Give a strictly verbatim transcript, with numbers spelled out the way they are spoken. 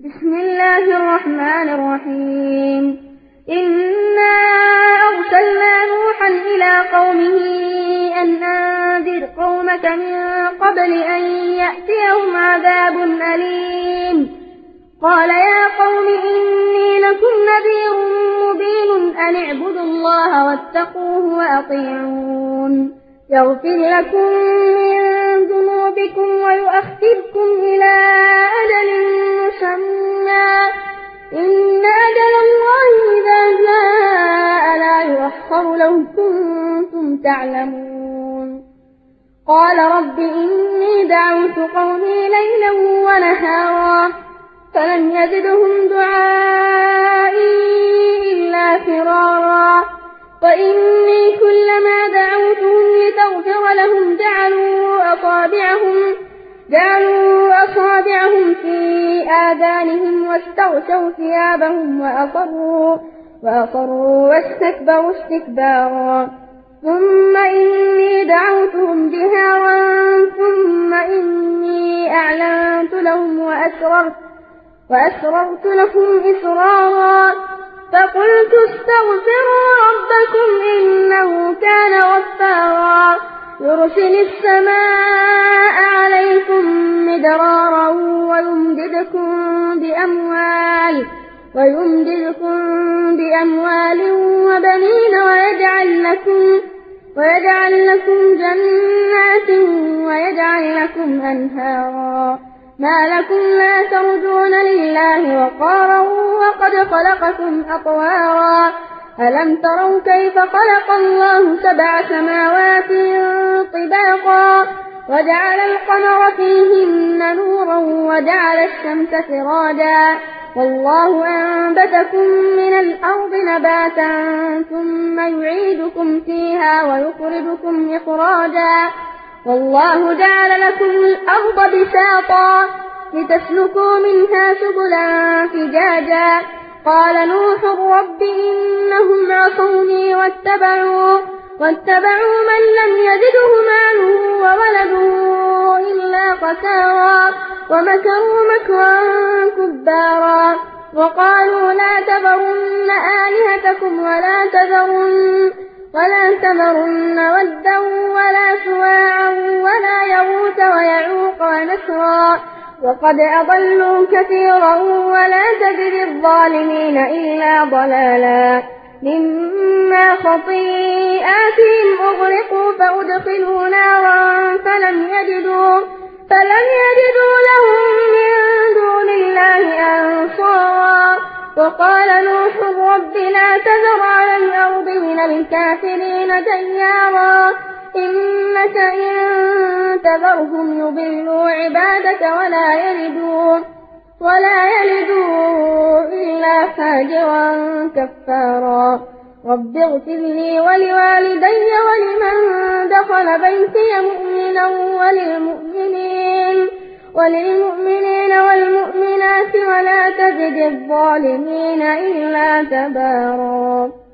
بسم الله الرحمن الرحيم إنا أرسلنا نوحا إلى قومه أن أنذر قومك من قبل أن يأتيهم عذاب أليم قال يا قوم إني لكم نذير مبين أن اعبدوا الله واتقوه وأطيعون يغفر لكم من ذنوبكم ويؤخركم إلى أجل مسمى إن أجل الله إذا جاء لا يؤخر لو كنتم تعلمون قال رب إني دعوت قومي ليلا ونهارا فلم يزدهم دعائي إلا فرارا وإني كلما دعوتهم لتغفر لهم جعلوا أصابعهم جعلوا أصابعهم في آذانهم واستغشوا ثيابهم وأصروا وأصروا واستكبروا استكبارا ثم إني دعوتهم جهارا ثم إني أعلنت لهم وأسررت وأسررت لهم إسرارا فقلت استغفروا ربكم إنه كان غفارا يرسل السماء عليكم مدرارا ويمددكم بأموال ويمددكم بأموال وبنين ويجعل لكم ويجعل لكم جنات ويجعل لكم أنهارا ما لكم لا ترجون لله وقارا وقد خلقكم أطوارا ألم تروا كيف خلق الله سبع سماوات طباقا وجعل القمر فيهن نورا وجعل الشمس سراجا والله أنبتكم من الأرض نباتا ثم يعيدكم فيها ويخرجكم إخراجا والله جعل لكم الأرض بساطا لتسلكوا منها سبلا فجاجا قال نوح رب إنهم عصوني واتبعوا واتبعوا من لم يزده ماله وولده إلا خسارا ومكروا مكرا كبارا وقالوا لا تذرن آلهتكم ولا تذرن ولا تذرن ودا ولا سواعا ولا يغوث ويعوق ونسرا وقد أضلوا كثيرا ولا تزد الظالمين إلا ضلالا مما خطيئاتهم أغرقوا فأدخلوا نارا فلم يجدوا فلم يجدوا لهم من دون الله أنصارا وقال نوح رب لا تذر على الأرض من الكافرين ديارا إنك إن تذرهم يضلوا عبادك ولا يلدوا ولا يلدوا إلا فاجرا كفارا رب اغفر لي ولوالدي ولمن دخل بيتي مؤمنا وللمؤمنين وللمؤمنين والمؤمنات ولا تزد الظالمين إلا تبارا.